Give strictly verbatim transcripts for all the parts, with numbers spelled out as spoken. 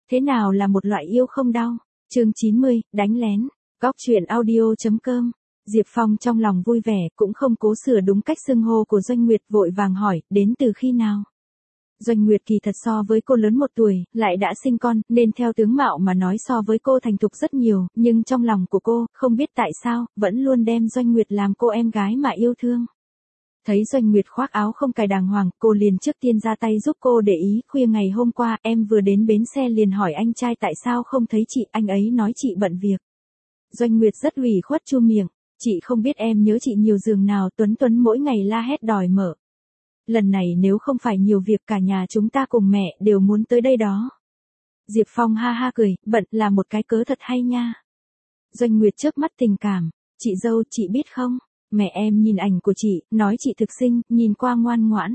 Thế nào là một loại yêu không đau? Chương chín mươi, đánh lén. Góc truyện audio chấm com. Diệp Phong trong lòng vui vẻ, cũng không cố sửa đúng cách xưng hô của Doanh Nguyệt, vội vàng hỏi, đến từ khi nào? Doanh Nguyệt kỳ thật so với cô lớn một tuổi, lại đã sinh con, nên theo tướng mạo mà nói so với cô thành thục rất nhiều, nhưng trong lòng của cô, không biết tại sao, vẫn luôn đem Doanh Nguyệt làm cô em gái mà yêu thương. Thấy Doanh Nguyệt khoác áo không cài đàng hoàng, cô liền trước tiên ra tay giúp cô để ý, khuya ngày hôm qua, em vừa đến bến xe liền hỏi anh trai tại sao không thấy chị, anh ấy nói chị bận việc. Doanh Nguyệt rất ủy khuất chu miệng, chị không biết em nhớ chị nhiều giường nào, Tuấn Tuấn mỗi ngày la hét đòi mở. Lần này nếu không phải nhiều việc cả nhà chúng ta cùng mẹ đều muốn tới đây đó. Diệp Phong ha ha cười, bận là một cái cớ thật hay nha. Doanh Nguyệt chớp mắt tình cảm, chị dâu chị biết không, mẹ em nhìn ảnh của chị, nói chị thực xinh, nhìn qua ngoan ngoãn.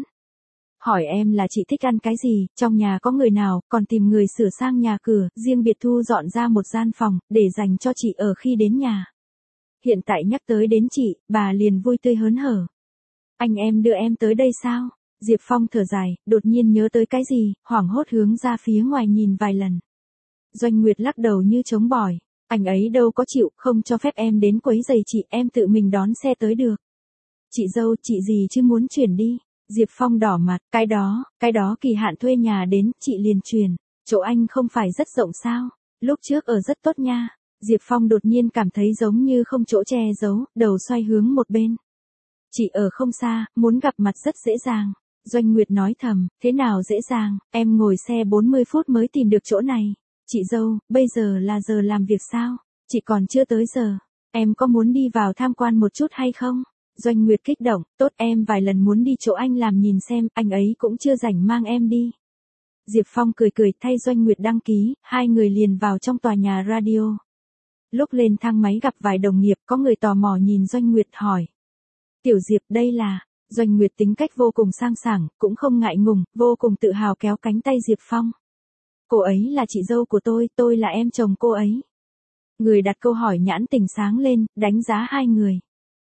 Hỏi em là chị thích ăn cái gì, trong nhà có người nào, còn tìm người sửa sang nhà cửa, riêng biệt thu dọn ra một gian phòng, để dành cho chị ở khi đến nhà. Hiện tại nhắc tới đến chị, bà liền vui tươi hớn hở. Anh em đưa em tới đây sao? Diệp Phong thở dài, đột nhiên nhớ tới cái gì, hoảng hốt hướng ra phía ngoài nhìn vài lần. Doanh Nguyệt lắc đầu như chống bỏi, anh ấy đâu có chịu, không cho phép em đến quấy giày chị, em tự mình đón xe tới được. Chị dâu, chị gì chứ muốn chuyển đi? Diệp Phong đỏ mặt, cái đó, cái đó kỳ hạn thuê nhà đến, chị liền chuyển, chỗ anh không phải rất rộng sao, lúc trước ở rất tốt nha. Diệp Phong đột nhiên cảm thấy giống như không chỗ che giấu, đầu xoay hướng một bên. Chị ở không xa, muốn gặp mặt rất dễ dàng. Doanh Nguyệt nói thầm, thế nào dễ dàng, em ngồi xe bốn mươi phút mới tìm được chỗ này. Chị dâu, bây giờ là giờ làm việc sao? Chị còn chưa tới giờ, em có muốn đi vào tham quan một chút hay không? Doanh Nguyệt kích động, tốt em vài lần muốn đi chỗ anh làm nhìn xem, anh ấy cũng chưa rảnh mang em đi. Diệp Phong cười cười thay Doanh Nguyệt đăng ký, hai người liền vào trong tòa nhà radio. Lúc lên thang máy gặp vài đồng nghiệp, có người tò mò nhìn Doanh Nguyệt hỏi. Tiểu Diệp đây là, Doanh Nguyệt tính cách vô cùng sang sảng, cũng không ngại ngùng, vô cùng tự hào kéo cánh tay Diệp Phong. Cô ấy là chị dâu của tôi, tôi là em chồng cô ấy. Người đặt câu hỏi nhãn tình sáng lên, đánh giá hai người.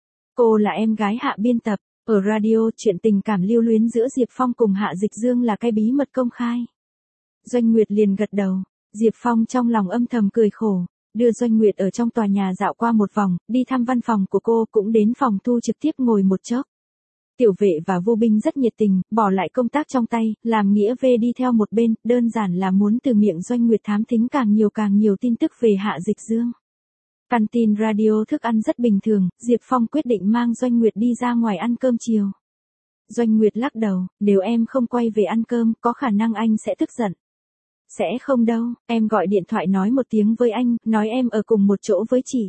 Cô là em gái Hạ biên tập, ở radio chuyện tình cảm lưu luyến giữa Diệp Phong cùng Hạ Dịch Dương là cái bí mật công khai. Doanh Nguyệt liền gật đầu, Diệp Phong trong lòng âm thầm cười khổ. Đưa Doanh Nguyệt ở trong tòa nhà dạo qua một vòng, đi thăm văn phòng của cô, cũng đến phòng thu trực tiếp ngồi một chốc. Tiểu Vệ và Vô Binh rất nhiệt tình, bỏ lại công tác trong tay, làm nghĩa về đi theo một bên, đơn giản là muốn từ miệng Doanh Nguyệt thám thính càng nhiều càng nhiều tin tức về Hạ Dịch Dương. Căn tin radio thức ăn rất bình thường, Diệp Phong quyết định mang Doanh Nguyệt đi ra ngoài ăn cơm chiều. Doanh Nguyệt lắc đầu, nếu em không quay về ăn cơm, có khả năng anh sẽ tức giận. Sẽ không đâu, em gọi điện thoại nói một tiếng với anh, nói em ở cùng một chỗ với chị.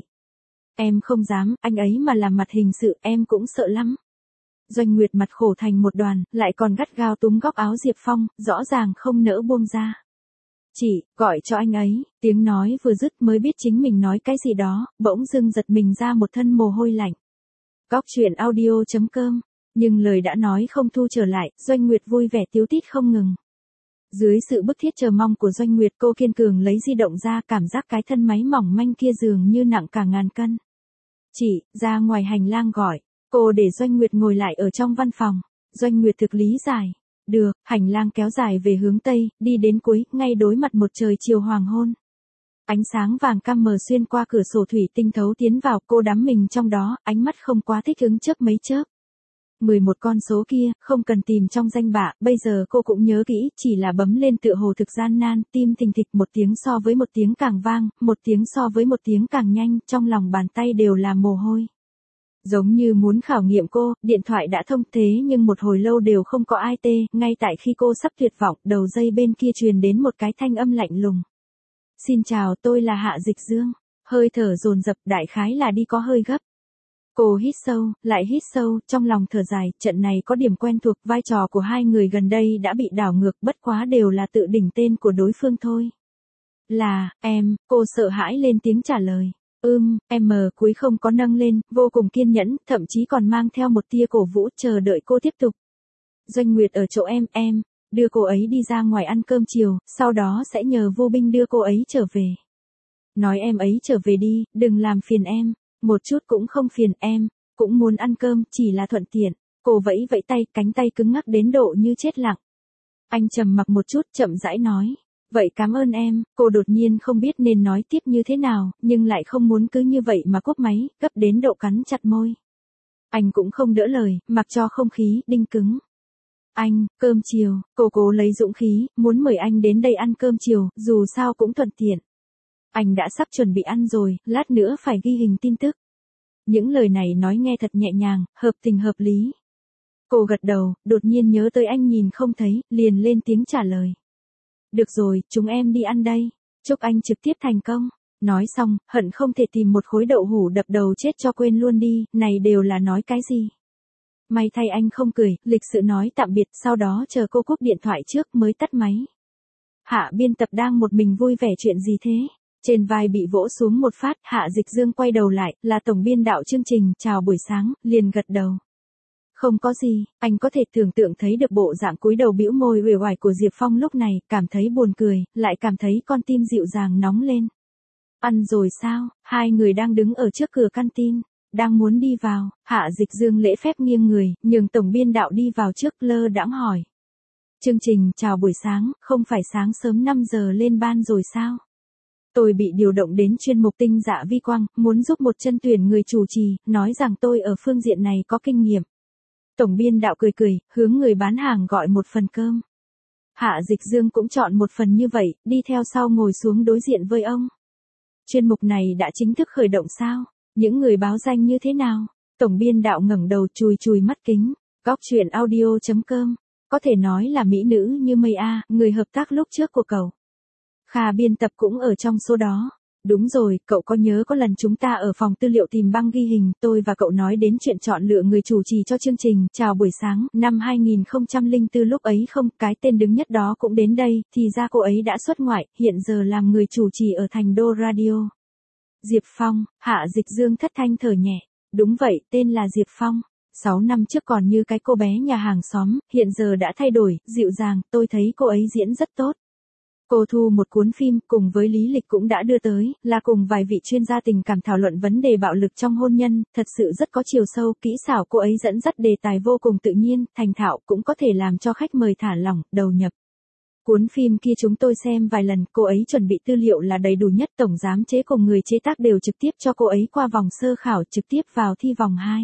Em không dám, anh ấy mà làm mặt hình sự, em cũng sợ lắm. Doanh Nguyệt mặt khổ thành một đoàn, lại còn gắt gao túm góc áo Diệp Phong, rõ ràng không nỡ buông ra. Chị, gọi cho anh ấy, tiếng nói vừa dứt mới biết chính mình nói cái gì đó, bỗng dưng giật mình ra một thân mồ hôi lạnh. Góc truyện audio chấm com, nhưng lời đã nói không thu trở lại, Doanh Nguyệt vui vẻ tíu tít không ngừng. Dưới sự bức thiết chờ mong của Doanh Nguyệt, cô kiên cường lấy di động ra, cảm giác cái thân máy mỏng manh kia dường như nặng cả ngàn cân. Chị, ra ngoài hành lang gọi, cô để Doanh Nguyệt ngồi lại ở trong văn phòng. Doanh Nguyệt thực lý giải. Được, hành lang kéo dài về hướng Tây, đi đến cuối, ngay đối mặt một trời chiều hoàng hôn. Ánh sáng vàng cam mờ xuyên qua cửa sổ thủy tinh thấu tiến vào, cô đắm mình trong đó, ánh mắt không quá thích ứng chớp mấy chớp. mười một con số kia, không cần tìm trong danh bạ, bây giờ cô cũng nhớ kỹ, chỉ là bấm lên tựa hồ thực gian nan, tim thình thịch một tiếng so với một tiếng càng vang, một tiếng so với một tiếng càng nhanh, trong lòng bàn tay đều là mồ hôi. Giống như muốn khảo nghiệm cô, điện thoại đã thông thế nhưng một hồi lâu đều không có ai tê, ngay tại khi cô sắp tuyệt vọng, đầu dây bên kia truyền đến một cái thanh âm lạnh lùng. Xin chào, tôi là Hạ Dịch Dương, hơi thở dồn dập, đại khái là đi có hơi gấp. Cô hít sâu, lại hít sâu, trong lòng thở dài, trận này có điểm quen thuộc, vai trò của hai người gần đây đã bị đảo ngược, bất quá đều là tự đỉnh tên của đối phương thôi. Là, em, cô sợ hãi lên tiếng trả lời. Ưm, em mờ cuối không có nâng lên, vô cùng kiên nhẫn, thậm chí còn mang theo một tia cổ vũ, chờ đợi cô tiếp tục. Doanh Nguyệt ở chỗ em, em, đưa cô ấy đi ra ngoài ăn cơm chiều, sau đó sẽ nhờ Vô Binh đưa cô ấy trở về. Nói em ấy trở về đi, đừng làm phiền em. Một chút cũng không phiền em, cũng muốn ăn cơm, chỉ là thuận tiện. Cô vẫy vẫy tay, cánh tay cứng ngắc đến độ như chết lặng. Anh trầm mặc một chút, chậm rãi nói. Vậy cảm ơn em, cô đột nhiên không biết nên nói tiếp như thế nào, nhưng lại không muốn cứ như vậy mà cúp máy, gấp đến độ cắn chặt môi. Anh cũng không đỡ lời, mặc cho không khí đinh cứng. Anh, cơm chiều, cô cố lấy dũng khí, muốn mời anh đến đây ăn cơm chiều, dù sao cũng thuận tiện. Anh đã sắp chuẩn bị ăn rồi, lát nữa phải ghi hình tin tức. Những lời này nói nghe thật nhẹ nhàng, hợp tình hợp lý. Cô gật đầu, đột nhiên nhớ tới anh nhìn không thấy, liền lên tiếng trả lời. Được rồi, chúng em đi ăn đây. Chúc anh trực tiếp thành công. Nói xong, hận không thể tìm một khối đậu hũ đập đầu chết cho quên luôn đi, này đều là nói cái gì. May thay anh không cười, lịch sự nói tạm biệt, sau đó chờ cô cúp điện thoại trước mới tắt máy. Hạ biên tập đang một mình vui vẻ chuyện gì thế? Trên vai bị vỗ xuống một phát, Hạ Dịch Dương quay đầu lại, là tổng biên đạo chương trình, chào buổi sáng, liền gật đầu. Không có gì, anh có thể tưởng tượng thấy được bộ dạng cúi đầu bĩu môi uể oải của Diệp Phong lúc này, cảm thấy buồn cười, lại cảm thấy con tim dịu dàng nóng lên. Ăn rồi sao? Hai người đang đứng ở trước cửa canteen, đang muốn đi vào, Hạ Dịch Dương lễ phép nghiêng người, nhường tổng biên đạo đi vào trước, lơ đãng hỏi. Chương trình, chào buổi sáng, không phải sáng sớm năm giờ lên ban rồi sao? Tôi bị điều động đến chuyên mục tinh dạ vi quang, muốn giúp một chân tuyển người chủ trì, nói rằng tôi ở phương diện này có kinh nghiệm. Tổng biên đạo cười cười, hướng người bán hàng gọi một phần cơm. Hạ Dịch Dương cũng chọn một phần như vậy, đi theo sau ngồi xuống đối diện với ông. Chuyên mục này đã chính thức khởi động sao? Những người báo danh như thế nào? Tổng biên đạo ngẩng đầu chùi chùi mắt kính. Góc chuyện audio chấm com. Có thể nói là mỹ nữ như mây a, người hợp tác lúc trước của cậu. Kha biên tập cũng ở trong số đó. Đúng rồi, cậu có nhớ có lần chúng ta ở phòng tư liệu tìm băng ghi hình, tôi và cậu nói đến chuyện chọn lựa người chủ trì cho chương trình, chào buổi sáng, năm hai nghìn không trăm lẻ bốn lúc ấy không, cái tên đứng nhất đó cũng đến đây, thì ra cô ấy đã xuất ngoại, hiện giờ làm người chủ trì ở Thành Đô Radio. Diệp Phong, Hạ Dịch Dương thất thanh thở nhẹ, đúng vậy, tên là Diệp Phong. Sáu năm trước còn như cái cô bé nhà hàng xóm, hiện giờ đã thay đổi, dịu dàng, tôi thấy cô ấy diễn rất tốt. Cô thu một cuốn phim cùng với lý lịch cũng đã đưa tới, là cùng vài vị chuyên gia tình cảm thảo luận vấn đề bạo lực trong hôn nhân, thật sự rất có chiều sâu, kỹ xảo cô ấy dẫn dắt đề tài vô cùng tự nhiên, thành thạo cũng có thể làm cho khách mời thả lỏng, đầu nhập. Cuốn phim kia chúng tôi xem vài lần, cô ấy chuẩn bị tư liệu là đầy đủ nhất, tổng giám chế cùng người chế tác đều trực tiếp cho cô ấy qua vòng sơ khảo trực tiếp vào thi vòng hai.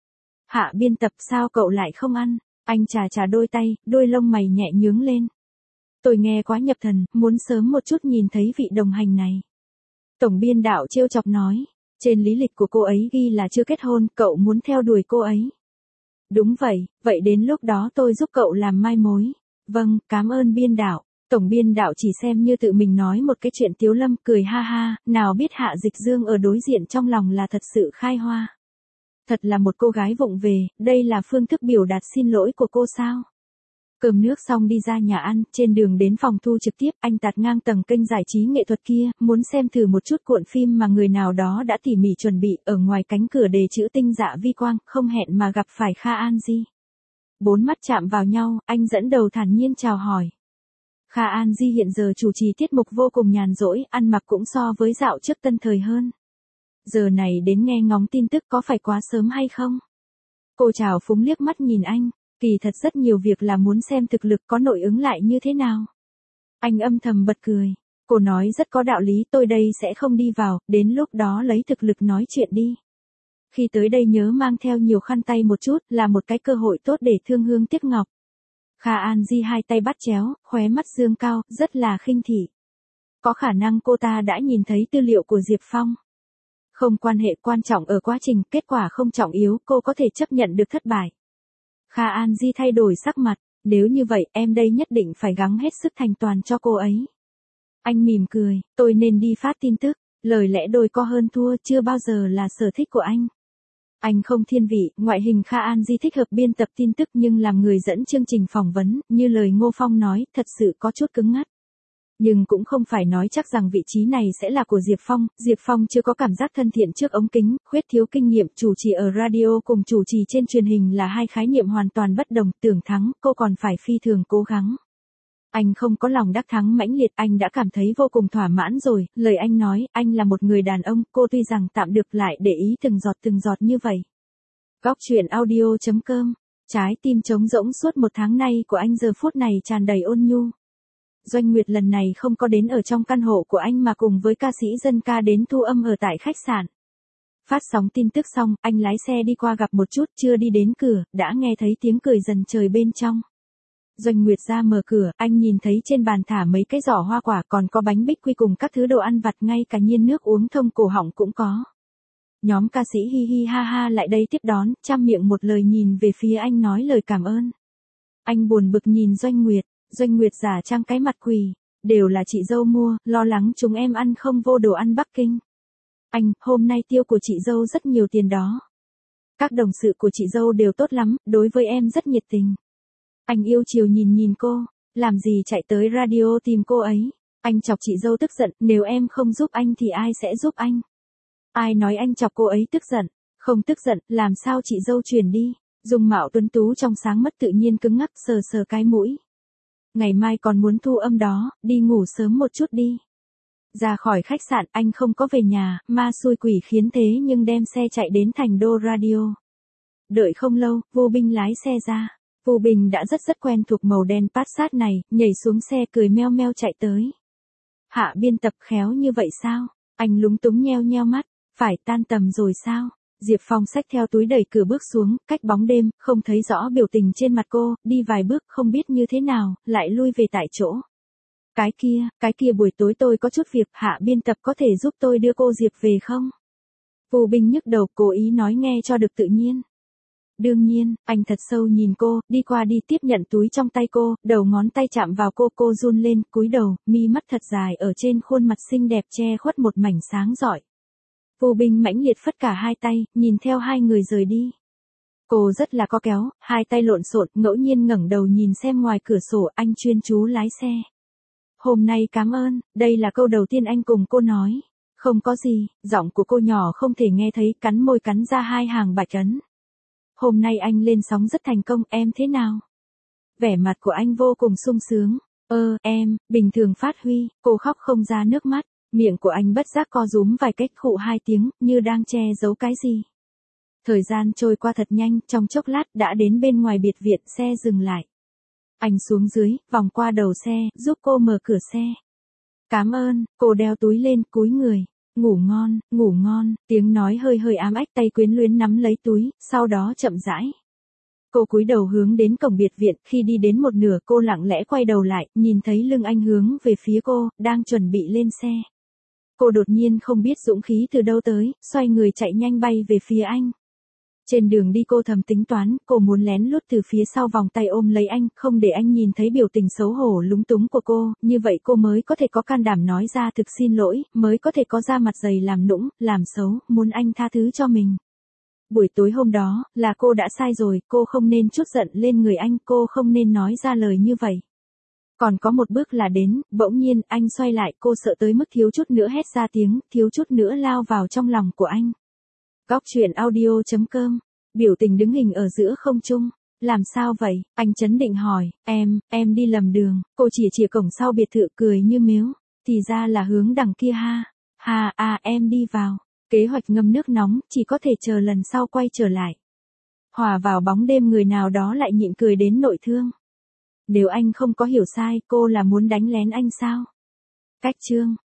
Hạ biên tập sao cậu lại không ăn? Anh chà chà đôi tay, đôi lông mày nhẹ nhướng lên. Tôi nghe quá nhập thần, muốn sớm một chút nhìn thấy vị đồng hành này. Tổng biên đạo trêu chọc nói, trên lý lịch của cô ấy ghi là chưa kết hôn, cậu muốn theo đuổi cô ấy. Đúng vậy, vậy đến lúc đó tôi giúp cậu làm mai mối. Vâng, cảm ơn biên đạo. Tổng biên đạo chỉ xem như tự mình nói một cái chuyện tiếu lâm, cười ha ha, nào biết Hạ Dịch Dương ở đối diện trong lòng là thật sự khai hoa. Thật là một cô gái vụng về, đây là phương thức biểu đạt xin lỗi của cô sao? Cơm nước xong đi ra nhà ăn, trên đường đến phòng thu trực tiếp, anh tạt ngang tầng kênh giải trí nghệ thuật kia, muốn xem thử một chút cuộn phim mà người nào đó đã tỉ mỉ chuẩn bị, ở ngoài cánh cửa đề chữ tinh dạ vi quang, không hẹn mà gặp phải Kha An Di. Bốn mắt chạm vào nhau, anh dẫn đầu thản nhiên chào hỏi. Kha An Di hiện giờ chủ trì tiết mục vô cùng nhàn rỗi, ăn mặc cũng so với dạo trước tân thời hơn. Giờ này đến nghe ngóng tin tức có phải quá sớm hay không? Cô chào phúng liếc mắt nhìn anh. Kỳ thật rất nhiều việc là muốn xem thực lực có nội ứng lại như thế nào. Anh âm thầm bật cười. Cô nói rất có đạo lý, tôi đây sẽ không đi vào, đến lúc đó lấy thực lực nói chuyện đi. Khi tới đây nhớ mang theo nhiều khăn tay một chút, là một cái cơ hội tốt để thương hương tiếc ngọc. Kha An Di hai tay bắt chéo, khóe mắt dương cao, rất là khinh thị. Có khả năng cô ta đã nhìn thấy tư liệu của Diệp Phong. Không quan hệ, quan trọng ở quá trình, kết quả không trọng yếu, cô có thể chấp nhận được thất bại. Kha An Di thay đổi sắc mặt, nếu như vậy em đây nhất định phải gắng hết sức thành toàn cho cô ấy. Anh mỉm cười, tôi nên đi phát tin tức, lời lẽ đôi co hơn thua chưa bao giờ là sở thích của anh. Anh không thiên vị, ngoại hình Kha An Di thích hợp biên tập tin tức nhưng làm người dẫn chương trình phỏng vấn, như lời Ngô Phong nói, thật sự có chút cứng ngắt. Nhưng cũng không phải nói chắc rằng vị trí này sẽ là của Diệp Phong, Diệp Phong chưa có cảm giác thân thiện trước ống kính, khuyết thiếu kinh nghiệm, chủ trì ở radio cùng chủ trì trên truyền hình là hai khái niệm hoàn toàn bất đồng, tưởng thắng, cô còn phải phi thường cố gắng. Anh không có lòng đắc thắng mãnh liệt, anh đã cảm thấy vô cùng thỏa mãn rồi, lời anh nói, anh là một người đàn ông, cô tuy rằng tạm được lại để ý từng giọt từng giọt như vậy. Góc chuyện audio chấm com, trái tim trống rỗng suốt một tháng nay của anh giờ phút này tràn đầy ôn nhu. Doanh Nguyệt lần này không có đến ở trong căn hộ của anh mà cùng với ca sĩ dân ca đến thu âm ở tại khách sạn. Phát sóng tin tức xong, anh lái xe đi qua gặp một chút, chưa đi đến cửa, đã nghe thấy tiếng cười dần trời bên trong. Doanh Nguyệt ra mở cửa, anh nhìn thấy trên bàn thả mấy cái giỏ hoa quả, còn có bánh bích quy cùng các thứ đồ ăn vặt, ngay cả nhiên nước uống thông cổ họng cũng có. Nhóm ca sĩ hi hi ha ha lại đây tiếp đón, trăm miệng một lời nhìn về phía anh nói lời cảm ơn. Anh buồn bực nhìn Doanh Nguyệt, Doanh Nguyệt giả trang cái mặt quỳ, đều là chị dâu mua, lo lắng chúng em ăn không vô đồ ăn Bắc Kinh. Anh, hôm nay tiêu của chị dâu rất nhiều tiền đó. Các đồng sự của chị dâu đều tốt lắm, đối với em rất nhiệt tình. Anh yêu chiều nhìn nhìn cô, làm gì chạy tới radio tìm cô ấy. Anh chọc chị dâu tức giận, nếu em không giúp anh thì ai sẽ giúp anh? Ai nói anh chọc cô ấy tức giận? Không tức giận, làm sao chị dâu chuyển đi? Dung mạo tuấn tú trong sáng mất tự nhiên cứng ngắc, sờ sờ cái mũi. Ngày mai còn muốn thu âm đó, đi ngủ sớm một chút đi. Ra khỏi khách sạn, anh không có về nhà, ma xui quỷ khiến thế nhưng đem xe chạy đến thành đô radio. Đợi không lâu, Vô Binh lái xe ra. Vô Bình đã rất rất quen thuộc màu đen Passat này, nhảy xuống xe cười meo meo chạy tới. Hạ biên tập khéo như vậy sao? Anh lúng túng nheo nheo mắt, phải tan tầm rồi sao? Diệp Phong xách theo túi đẩy cửa bước xuống, cách bóng đêm, không thấy rõ biểu tình trên mặt cô, đi vài bước không biết như thế nào, lại lui về tại chỗ. Cái kia, cái kia buổi tối tôi có chút việc, Hạ biên tập có thể giúp tôi đưa cô Diệp về không? Vô Bình nhức đầu, cố ý nói nghe cho được tự nhiên. Đương nhiên, anh thật sâu nhìn cô, đi qua đi tiếp nhận túi trong tay cô, đầu ngón tay chạm vào cô, cô run lên, cúi đầu, mi mắt thật dài ở trên khuôn mặt xinh đẹp che khuất một mảnh sáng rọi. Vô Bình mãnh liệt phất cả hai tay, nhìn theo hai người rời đi. Cô rất là có kéo, hai tay lộn xộn, ngẫu nhiên ngẩng đầu nhìn xem ngoài cửa sổ, anh chuyên chú lái xe. Hôm nay cảm ơn, đây là câu đầu tiên anh cùng cô nói. Không có gì, giọng của cô nhỏ không thể nghe thấy, cắn môi cắn ra hai hàng bạch ấn. Hôm nay anh lên sóng rất thành công, em thế nào? Vẻ mặt của anh vô cùng sung sướng. Ơ, em, bình thường phát huy, cô khóc không ra nước mắt, miệng của anh bất giác co rúm vài cách khụ hai tiếng, như đang che giấu cái gì. Thời gian trôi qua thật nhanh, trong chốc lát đã đến bên ngoài biệt viện, xe dừng lại. Anh xuống dưới, vòng qua đầu xe, giúp cô mở cửa xe. Cảm ơn, cô đeo túi lên, cúi người. Ngủ ngon, ngủ ngon, tiếng nói hơi hơi ám ách, tay quyến luyến nắm lấy túi, sau đó chậm rãi. Cô cúi đầu hướng đến cổng biệt viện, khi đi đến một nửa cô lặng lẽ quay đầu lại, nhìn thấy lưng anh hướng về phía cô, đang chuẩn bị lên xe. Cô đột nhiên không biết dũng khí từ đâu tới, xoay người chạy nhanh bay về phía anh. Trên đường đi cô thầm tính toán, cô muốn lén lút từ phía sau vòng tay ôm lấy anh, không để anh nhìn thấy biểu tình xấu hổ lúng túng của cô, như vậy cô mới có thể có can đảm nói ra thực xin lỗi, mới có thể có da mặt dày làm nũng, làm xấu, muốn anh tha thứ cho mình. Buổi tối hôm đó, là cô đã sai rồi, cô không nên trút giận lên người anh, cô không nên nói ra lời như vậy. Còn có một bước là đến, bỗng nhiên, anh xoay lại, cô sợ tới mức thiếu chút nữa hét ra tiếng, thiếu chút nữa lao vào trong lòng của anh. Góc truyện audio chấm com, biểu tình đứng hình ở giữa không trung. Làm sao vậy? Anh chấn định hỏi, em, em đi lầm đường, cô chỉ chỉ cổng sau biệt thự cười như mếu, thì ra là hướng đằng kia ha, ha à em đi vào, kế hoạch ngâm nước nóng, chỉ có thể chờ lần sau quay trở lại. Hòa vào bóng đêm người nào đó lại nhịn cười đến nội thương. Nếu anh không có hiểu sai, cô là muốn đánh lén anh sao? Cách chương